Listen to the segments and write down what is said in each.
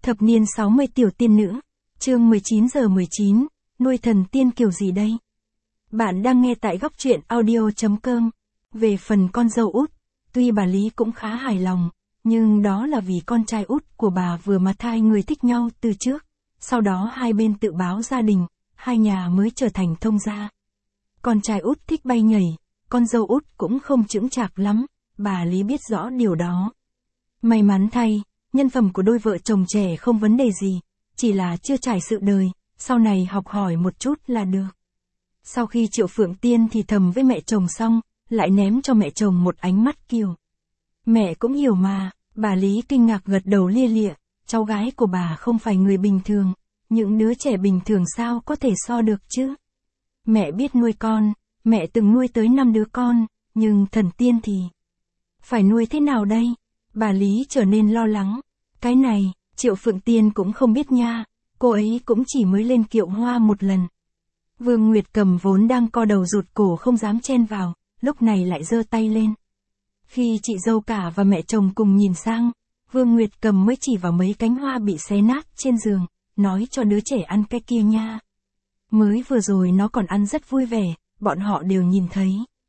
Thập niên 60 tiểu tiên nữ, chương 19 giờ 19, nuôi thần tiên kiểu gì đây? Bạn đang nghe tại góc truyện audio.com. Về phần con dâu út, tuy bà Lý cũng khá hài lòng, nhưng đó là vì con trai út của bà vừa mà thai người thích nhau từ trước, sau đó hai bên tự báo gia đình, hai nhà mới trở thành thông gia. Con trai út thích bay nhảy, con dâu út cũng không chững chạc lắm, bà Lý biết rõ điều đó. May mắn thay, nhân phẩm của đôi vợ chồng trẻ không vấn đề gì, chỉ là chưa trải sự đời, sau này học hỏi một chút là được. Sau khi Triệu Phượng Tiên thì thầm với mẹ chồng xong, lại ném cho mẹ chồng một ánh mắt kiều. Mẹ cũng hiểu mà, bà Lý kinh ngạc gật đầu lia lịa, cháu gái của bà không phải người bình thường, những đứa trẻ bình thường sao có thể so được chứ. Mẹ biết nuôi con, mẹ từng nuôi tới 5 đứa con, nhưng thần tiên thì phải nuôi thế nào đây? Bà Lý trở nên lo lắng. Cái này, Triệu Phượng Tiên cũng không biết nha, cô ấy cũng chỉ mới lên kiệu hoa một lần. Vương Nguyệt Cầm vốn đang co đầu rụt cổ không dám chen vào, lúc này lại giơ tay lên. Khi chị dâu cả và mẹ chồng cùng nhìn sang, Vương Nguyệt Cầm mới chỉ vào mấy cánh hoa bị xé nát trên giường, nói cho đứa trẻ ăn cái kia nha. Mới vừa rồi nó còn ăn rất vui vẻ, bọn họ đều nhìn thấy.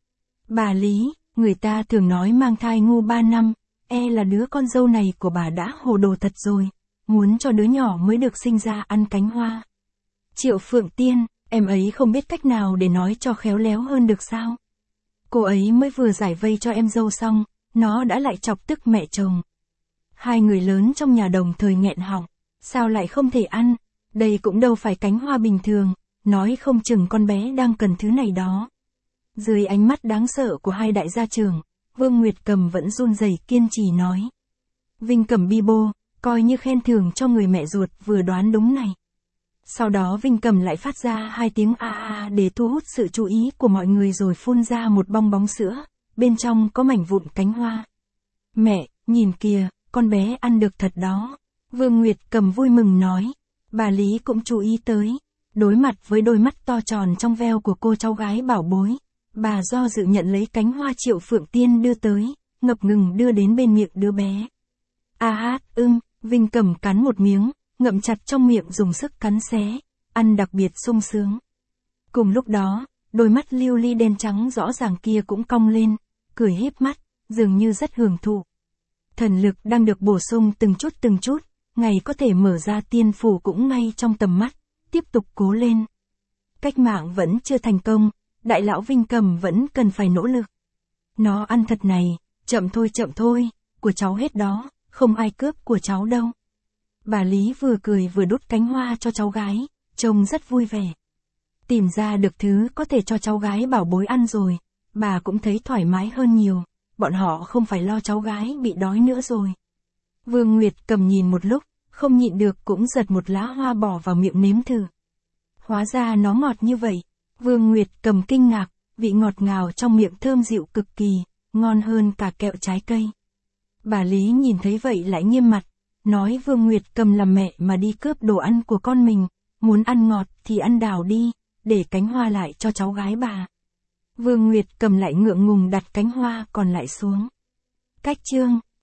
Bà Lý, người ta thường nói mang thai ngu 3 năm, là đứa con dâu này của bà đã hồ đồ thật rồi, muốn cho đứa nhỏ mới được sinh ra ăn cánh hoa. Triệu Phượng Tiên, em ấy không biết cách nào để nói cho khéo léo hơn được sao? Cô ấy mới vừa giải vây cho em dâu xong, nó đã lại chọc tức mẹ chồng. Hai người lớn trong nhà đồng thời nghẹn họng, sao lại không thể ăn, đây cũng đâu phải cánh hoa bình thường, nói không chừng con bé đang cần thứ này đó. Dưới ánh mắt đáng sợ của hai đại gia trưởng, Vương Nguyệt Cầm vẫn run rẩy kiên trì nói. Vinh Cầm bi bô, coi như khen thưởng cho người mẹ ruột vừa đoán đúng này. Sau đó Vinh Cầm lại phát ra hai tiếng a a để thu hút sự chú ý của mọi người rồi phun ra một bong bóng sữa, bên trong có mảnh vụn cánh hoa. Mẹ, nhìn kìa, con bé ăn được thật đó. Vương Nguyệt Cầm vui mừng nói. Bà Lý cũng chú ý tới. Đối mặt với đôi mắt to tròn trong veo của cô cháu gái bảo bối, bà do dự nhận lấy cánh hoa Triệu Phượng Tiên đưa tới, ngập ngừng đưa đến bên miệng đứa bé. Vinh Cầm cắn một miếng, ngậm chặt trong miệng dùng sức cắn xé, ăn đặc biệt sung sướng. Cùng lúc đó, đôi mắt lưu ly đen trắng rõ ràng kia cũng cong lên, cười híp mắt, dường như rất hưởng thụ. Thần lực đang được bổ sung từng chút, ngày có thể mở ra tiên phủ cũng ngay trong tầm mắt, tiếp tục cố lên. Cách mạng vẫn chưa thành công, đại lão Vinh Cầm vẫn cần phải nỗ lực. Nó ăn thật này, chậm thôi, của cháu hết đó, không ai cướp của cháu đâu. Bà Lý vừa cười vừa đút cánh hoa cho cháu gái, trông rất vui vẻ. Tìm ra được thứ có thể cho cháu gái bảo bối ăn rồi, bà cũng thấy thoải mái hơn nhiều, bọn họ không phải lo cháu gái bị đói nữa rồi. Vương Nguyệt Cầm nhìn một lúc, không nhịn được cũng giật một lá hoa bỏ vào miệng nếm thử. Hóa ra nó ngọt như vậy. Vương Nguyệt Cầm kinh ngạc, vị ngọt ngào trong miệng thơm dịu cực kỳ, ngon hơn cả kẹo trái cây. Bà Lý nhìn thấy vậy lại nghiêm mặt, nói Vương Nguyệt Cầm làm mẹ mà đi cướp đồ ăn của con mình, muốn ăn ngọt thì ăn đào đi, để cánh hoa lại cho cháu gái bà. Vương Nguyệt Cầm lại ngượng ngùng đặt cánh hoa còn lại xuống. Cách chương